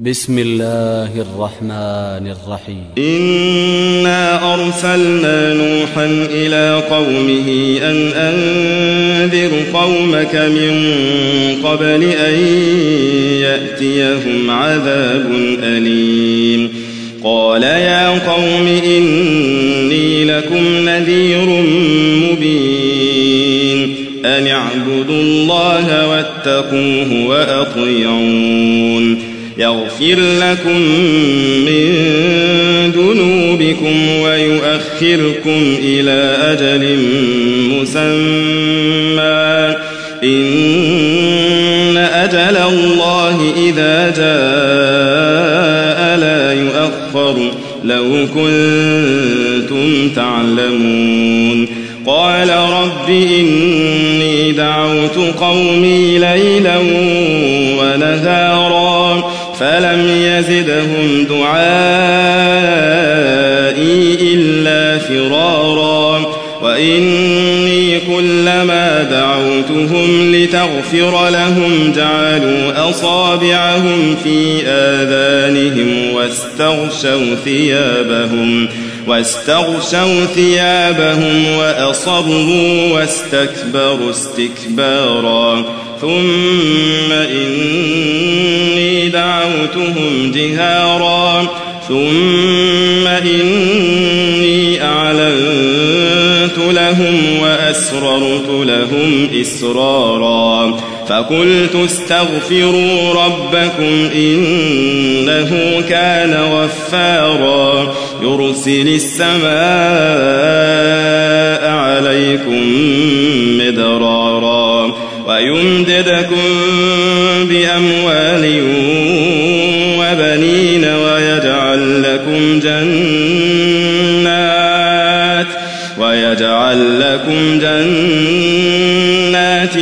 بسم الله الرحمن الرحيم. إنا أرسلنا نوحا إلى قومه أن أنذر قومك من قبل أن يأتيهم عذاب أليم. قال يا قوم إني لكم نذير مبين أن اعبدوا الله واتقوه وأطيعون يغفر لكم من ذنوبكم ويؤخركم إلى أجل مسمى إن أجل الله إذا جاء لا يؤخر لو كنتم تعلمون. قال رب إني دعوت قومي ليلا ونهارا فلم يزدهم دعائي إلا فرارا وإني كلما دعوتهم لتغفر لهم جعلوا أصابعهم في آذانهم واستغشوا ثيابهم وأصروا واستكبروا استكبارا ثم إني دعوتهم جهارا ثم إني أعلنت لهم وأسررت لهم إسرارا فقلت استغفروا ربكم إنه كان غفارا يرسل السماء عليكم مدرارا ويمددكم بأموال وبنين ويجعل لكم جنات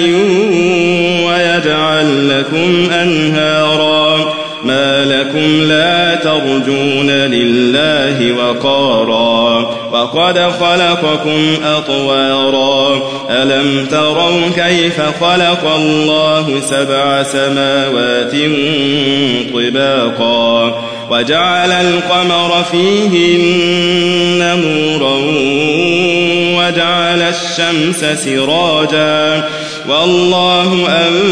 ويجعل لكم أنهارا ما لكم لا ترجون لله وقارا وقد خلقكم أطوارا ألم تروا كيف خلق الله 7 سماوات طباقا وجعل القمر فيهن نورا وجعل الشمس سراجا والله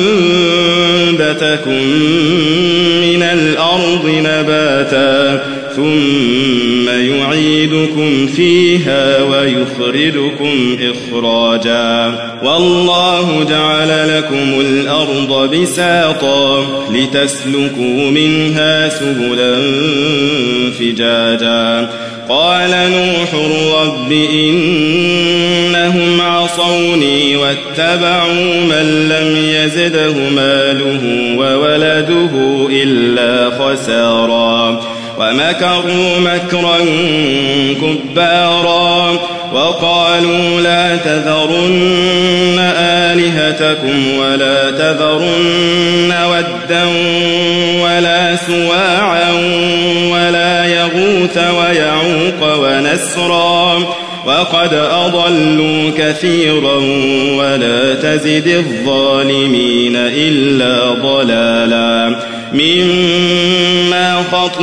أنبتكم من الأرض نباتا ثم يعيدكم فيها ويخرجكم إخراجا والله جعل لكم الأرض بساطا لتسلكوا منها سبلا فجاجا. قال نوح رب إنهم عصوني واتبعوا من لم يزده ماله وولده إلا خسارا ومكروا مكرا كبارا وقالوا لا تذرن آلهتكم ولا تذرن ودا ولا سواعا ولا يغوث ويعوق ونسرا وقد أضلوا كثيرا ولا تزد الظالمين إلا ضلالا مما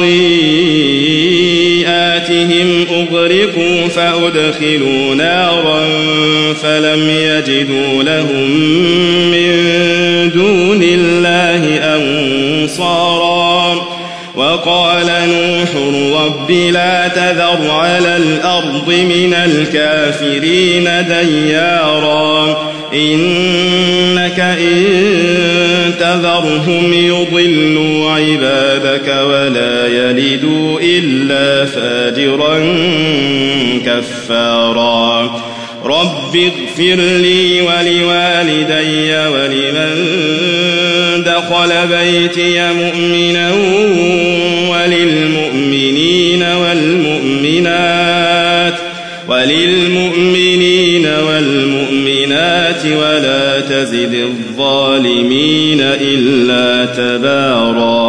خطيئاتهم أغرقوا فأدخلوا نارا فلم يجدوا لهم من دون الله أنصارا. وقال نوح رب لا تذر على الأرض من الكافرين ديارا إنك إن تذرهم يضلوا عبادك ولا يلدوا إلا فاجرا كفارا. رب اغفر لي ولوالدي ولمن دخل بيتي مؤمنا وللمؤمنين والمؤمنات ولا تزد الظالمين إلا تبارا.